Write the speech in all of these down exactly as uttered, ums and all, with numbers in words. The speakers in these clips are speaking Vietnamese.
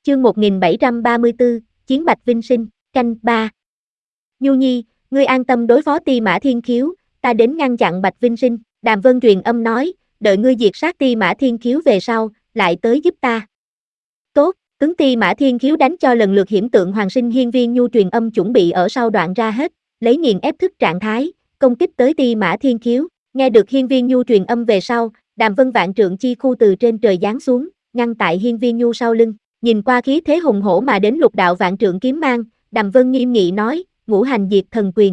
Chương một nghìn bảy trăm ba mươi tư, Chiến Bạch Vinh Sinh, canh ba. Nhu Nhi, ngươi an tâm đối phó Ti Mã Thiên Khiếu, ta đến ngăn chặn Bạch Vinh Sinh. Đàm Vân truyền âm nói, đợi ngươi diệt sát Ti Mã Thiên Khiếu về sau, lại tới giúp ta. Tốt, tướng Ti Mã Thiên Khiếu đánh cho lần lượt hiểm tượng Hoàng Sinh Hiên Viên Nhu truyền âm chuẩn bị ở sau đoạn ra hết, lấy nghiền ép thức trạng thái, công kích tới Ti Mã Thiên Khiếu. Nghe được Hiên Viên Nhu truyền âm về sau, Đàm Vân vạn trượng chi khu từ trên trời giáng xuống, ngăn tại Hiên Viên Nhu sau lưng. Nhìn qua khí thế hùng hổ mà đến lục đạo vạn trượng kiếm mang, Đàm Vân nghiêm nghị nói, ngũ hành diệt thần quyền.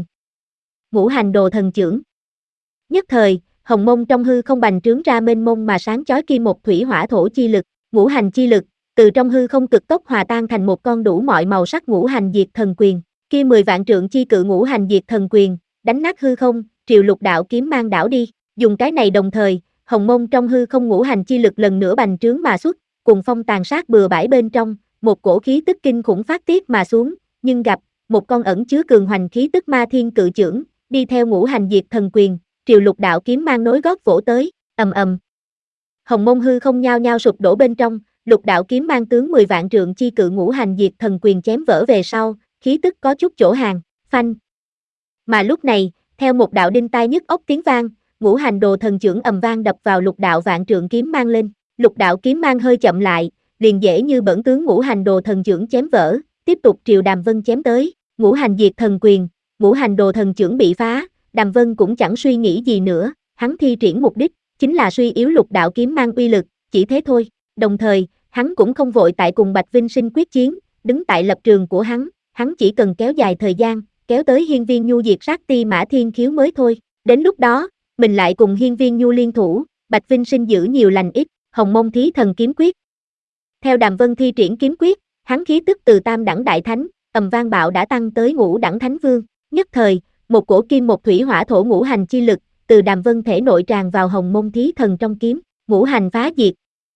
Ngũ hành đồ thần chưởng. Nhất thời, hồng mông trong hư không bành trướng ra mênh mông mà sáng chói kim một thủy hỏa thổ chi lực, ngũ hành chi lực, từ trong hư không cực tốc hòa tan thành một con đủ mọi màu sắc ngũ hành diệt thần quyền. Kia mười vạn trượng chi cự ngũ hành diệt thần quyền, đánh nát hư không, triều lục đạo kiếm mang đảo đi. Dùng cái này đồng thời, hồng mông trong hư không ngũ hành chi lực lần nữa bành trướng mà xuất, cùng phong tàn sát bừa bãi bên trong, một cổ khí tức kinh khủng phát tiết mà xuống, nhưng gặp một con ẩn chứa cường hoành khí tức ma thiên cự chưởng, đi theo ngũ hành diệt thần quyền, triều lục đạo kiếm mang nối gót vỗ tới, ầm ầm. Hồng mông hư không nhao nhao sụp đổ bên trong, lục đạo kiếm mang tướng mười vạn trượng chi cự ngũ hành diệt thần quyền chém vỡ về sau, khí tức có chút chỗ hàng, phanh. Mà lúc này, theo một đạo đinh tai nhức óc tiếng vang, ngũ hành đồ thần chưởng ầm vang đập vào lục đạo vạn trượng kiếm mang lên. Lục đạo kiếm mang hơi chậm lại, liền dễ như bỡn tướng ngũ hành đồ thần chưởng chém vỡ, tiếp tục triều Đàm Vân chém tới, ngũ hành diệt thần quyền, ngũ hành đồ thần chưởng bị phá, Đàm Vân cũng chẳng suy nghĩ gì nữa, hắn thi triển mục đích, chính là suy yếu lục đạo kiếm mang uy lực, chỉ thế thôi. Đồng thời, hắn cũng không vội tại cùng Bạch Vinh Sinh quyết chiến, đứng tại lập trường của hắn, hắn chỉ cần kéo dài thời gian, kéo tới Hiên Viên Nhu diệt sát Ti Mã Thiên Khiếu mới thôi. Đến lúc đó, mình lại cùng Hiên Viên Nhu liên thủ, Bạch Vinh Sinh giữ nhiều lành ít. Hồng mông thí thần kiếm quyết. Theo Đàm Vân thi triển kiếm quyết, hắn khí tức từ tam đẳng đại thánh, ầm vang bạo đã tăng tới ngũ đẳng thánh vương. Nhất thời, một cổ kim một thủy hỏa thổ ngũ hành chi lực, từ Đàm Vân thể nội tràn vào hồng mông thí thần trong kiếm, ngũ hành phá diệt.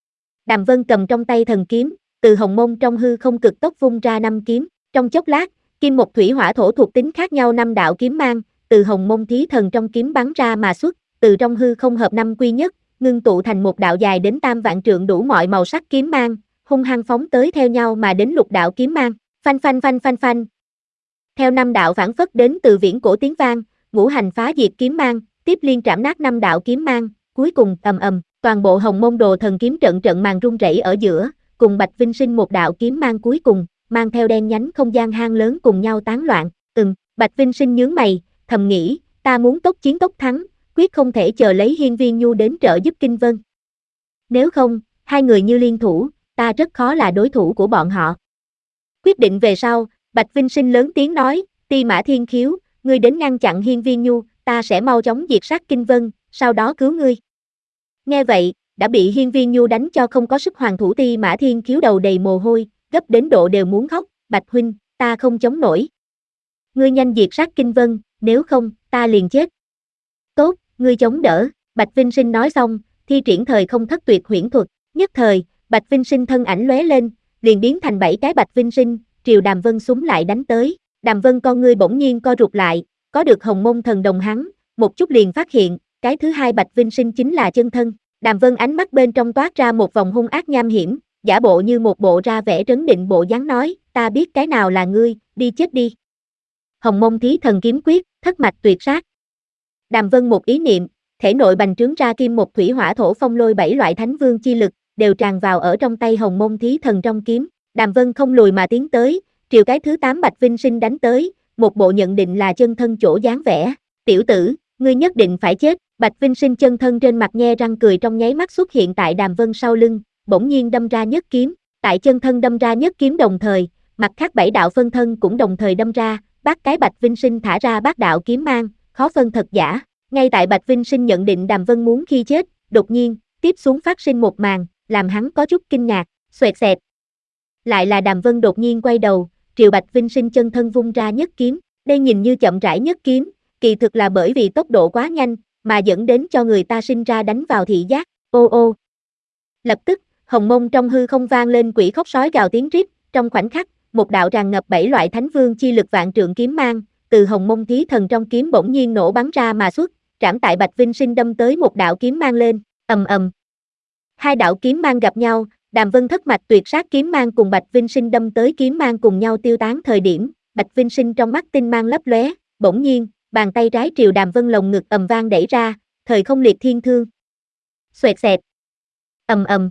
Đàm Vân cầm trong tay thần kiếm, từ hồng mông trong hư không cực tốc vung ra năm kiếm, trong chốc lát, kim một thủy hỏa thổ thuộc tính khác nhau năm đạo kiếm mang, từ hồng mông thí thần trong kiếm bắn ra mà xuất, từ trong hư không hợp năm quy nhất, ngưng tụ thành một đạo dài đến tam vạn trượng đủ mọi màu sắc kiếm mang, hung hăng phóng tới theo nhau mà đến lục đạo kiếm mang, phanh phanh phanh phanh phanh. Theo năm đạo phản phất đến từ viễn cổ tiếng vang, ngũ hành phá diệt kiếm mang, tiếp liên trảm nát năm đạo kiếm mang, cuối cùng ầm ầm, toàn bộ hồng mông đồ thần kiếm trận trận màn rung rẩy ở giữa, cùng Bạch Vinh Sinh một đạo kiếm mang cuối cùng, mang theo đen nhánh không gian hang lớn cùng nhau tán loạn. Ừm, Bạch Vinh Sinh nhướng mày, thầm nghĩ, ta muốn tốc chiến tốc thắng, quyết không thể chờ lấy Hiên Viên Nhu đến trợ giúp Kinh Vân. Nếu không, hai người như liên thủ, ta rất khó là đối thủ của bọn họ. Quyết định về sau, Bạch Vinh Sinh lớn tiếng nói, Ti Mã Thiên Khiếu, ngươi đến ngăn chặn Hiên Viên Nhu, ta sẽ mau chóng diệt sát Kinh Vân, sau đó cứu ngươi. Nghe vậy, đã bị Hiên Viên Nhu đánh cho không có sức hoàn thủ Ti Mã Thiên Khiếu đầu đầy mồ hôi, gấp đến độ đều muốn khóc, Bạch huynh, ta không chống nổi. Ngươi nhanh diệt sát Kinh Vân, nếu không, ta liền chết. Tốt, ngươi chống đỡ, Bạch Vinh Sinh nói xong, thi triển thời không thất tuyệt huyễn thuật, nhất thời, Bạch Vinh Sinh thân ảnh lóe lên, liền biến thành bảy cái Bạch Vinh Sinh, triều Đàm Vân súng lại đánh tới. Đàm Vân con ngươi bỗng nhiên co rụt lại, có được hồng mông thần đồng hắn, một chút liền phát hiện, cái thứ hai Bạch Vinh Sinh chính là chân thân. Đàm Vân ánh mắt bên trong toát ra một vòng hung ác nham hiểm, giả bộ như một bộ ra vẻ trấn định bộ dáng nói, ta biết cái nào là ngươi, đi chết đi. Hồng mông thí thần kiếm quyết, thất mạch tuyệt sát. Đàm Vân một ý niệm, thể nội bành trướng ra kim một thủy hỏa thổ phong lôi bảy loại thánh vương chi lực, đều tràn vào ở trong tay hồng mông thí thần trong kiếm. Đàm Vân không lùi mà tiến tới, triều cái thứ tám Bạch Vinh Sinh đánh tới, một bộ nhận định là chân thân chỗ dáng vẻ. Tiểu tử, ngươi nhất định phải chết. Bạch Vinh Sinh chân thân trên mặt nhe răng cười trong nháy mắt xuất hiện tại Đàm Vân sau lưng, bỗng nhiên đâm ra nhất kiếm. Tại chân thân đâm ra nhất kiếm đồng thời, mặt khác bảy đạo phân thân cũng đồng thời đâm ra, bắt cái Bạch Vinh Sinh thả ra bát đạo kiếm mang, khó phân thật giả. Ngay tại Bạch Vinh Sinh nhận định Đàm Vân muốn khi chết, đột nhiên, tiếp xuống phát sinh một màn, làm hắn có chút kinh ngạc, xoẹt xẹt. Lại là Đàm Vân đột nhiên quay đầu, triều Bạch Vinh Sinh chân thân vung ra nhất kiếm, đây nhìn như chậm rãi nhất kiếm, kỳ thực là bởi vì tốc độ quá nhanh, mà dẫn đến cho người ta sinh ra đánh vào thị giác, ô ô. Lập tức, hồng mông trong hư không vang lên quỷ khóc sói gào tiếng rít, trong khoảnh khắc, một đạo tràn ngập bảy loại thánh vương chi lực vạn trượng kiếm mang, từ hồng mông thí thần trong kiếm bỗng nhiên nổ bắn ra mà xuất, trảm tại Bạch Vinh Sinh đâm tới một đạo kiếm mang lên, ầm ầm. Hai đạo kiếm mang gặp nhau, Đàm Vân thất mạch tuyệt sát kiếm mang cùng Bạch Vinh Sinh đâm tới kiếm mang cùng nhau tiêu tán thời điểm, Bạch Vinh Sinh trong mắt tinh mang lấp lóe, bỗng nhiên, bàn tay trái triều Đàm Vân lồng ngực ầm vang đẩy ra, thời không liệt thiên thương. Xoẹt xẹt. Ầm ầm.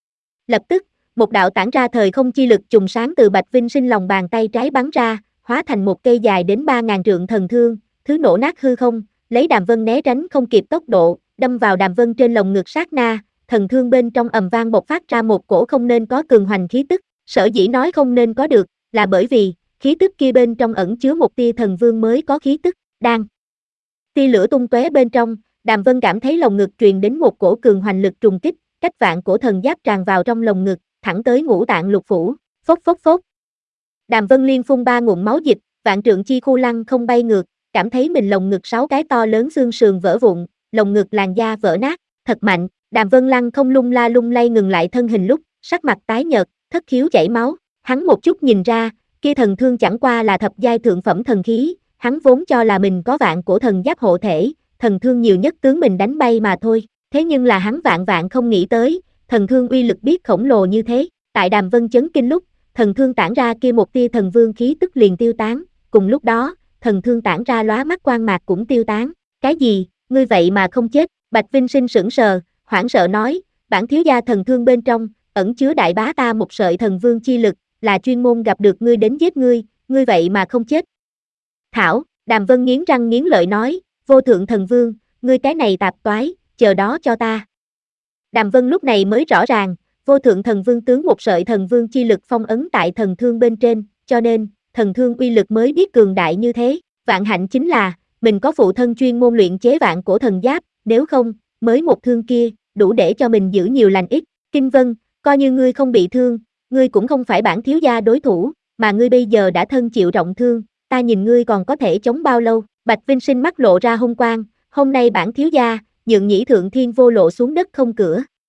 Lập tức, một đạo tản ra thời không chi lực trùng sáng từ Bạch Vinh Sinh lòng bàn tay trái bắn ra, hóa thành một cây dài đến ba ngàn trượng thần thương, thứ nổ nát hư không, lấy Đàm Vân né tránh không kịp tốc độ, đâm vào Đàm Vân trên lồng ngực sát na, thần thương bên trong ầm vang bộc phát ra một cổ không nên có cường hoành khí tức, sở dĩ nói không nên có được, là bởi vì, khí tức kia bên trong ẩn chứa một tia thần vương mới có khí tức, đang. Tia lửa tung tóe bên trong, Đàm Vân cảm thấy lồng ngực truyền đến một cổ cường hoành lực trùng kích, cách vạn cổ thần giáp tràn vào trong lồng ngực, thẳng tới ngũ tạng lục phủ, phốc phốc phốc. Đàm Vân liên phun ba ngụm máu dịch, vạn trượng chi khu lăng không bay ngược, cảm thấy mình lồng ngực sáu cái to lớn xương sườn vỡ vụn, lồng ngực làn da vỡ nát, thật mạnh. Đàm Vân lăng không lung la lung lay ngừng lại thân hình lúc, sắc mặt tái nhợt, thất khiếu chảy máu, hắn một chút nhìn ra, kia thần thương chẳng qua là thập giai thượng phẩm thần khí, hắn vốn cho là mình có vạn cổ thần giáp hộ thể, thần thương nhiều nhất tướng mình đánh bay mà thôi, thế nhưng là hắn vạn vạn không nghĩ tới, thần thương uy lực biết khổng lồ như thế, tại Đàm Vân chấn kinh lúc, thần thương tản ra kia một tia thần vương khí tức liền tiêu tán, cùng lúc đó, thần thương tản ra lóa mắt quang mạc cũng tiêu tán, cái gì, ngươi vậy mà không chết, Bạch Vinh Sinh sững sờ, hoảng sợ nói, bản thiếu gia thần thương bên trong, ẩn chứa đại bá ta một sợi thần vương chi lực, là chuyên môn gặp được ngươi đến giết ngươi, ngươi vậy mà không chết. Thảo, Đàm Vân nghiến răng nghiến lợi nói, vô thượng thần vương, ngươi cái này tạp toái, chờ đó cho ta. Đàm Vân lúc này mới rõ ràng, vô thượng thần vương tướng một sợi thần vương chi lực phong ấn tại thần thương bên trên, cho nên, thần thương uy lực mới biết cường đại như thế, vạn hạnh chính là, mình có phụ thân chuyên môn luyện chế vạn cổ thần giáp, nếu không, mới một thương kia, đủ để cho mình giữ nhiều lành ít. Kinh Vân, coi như ngươi không bị thương, ngươi cũng không phải bản thiếu gia đối thủ, mà ngươi bây giờ đã thân chịu trọng thương, ta nhìn ngươi còn có thể chống bao lâu. Bạch Vinh Sinh mắt lộ ra hung quang, hôm nay bản thiếu gia, nhượng nhĩ thượng thiên vô lộ xuống đất không cửa.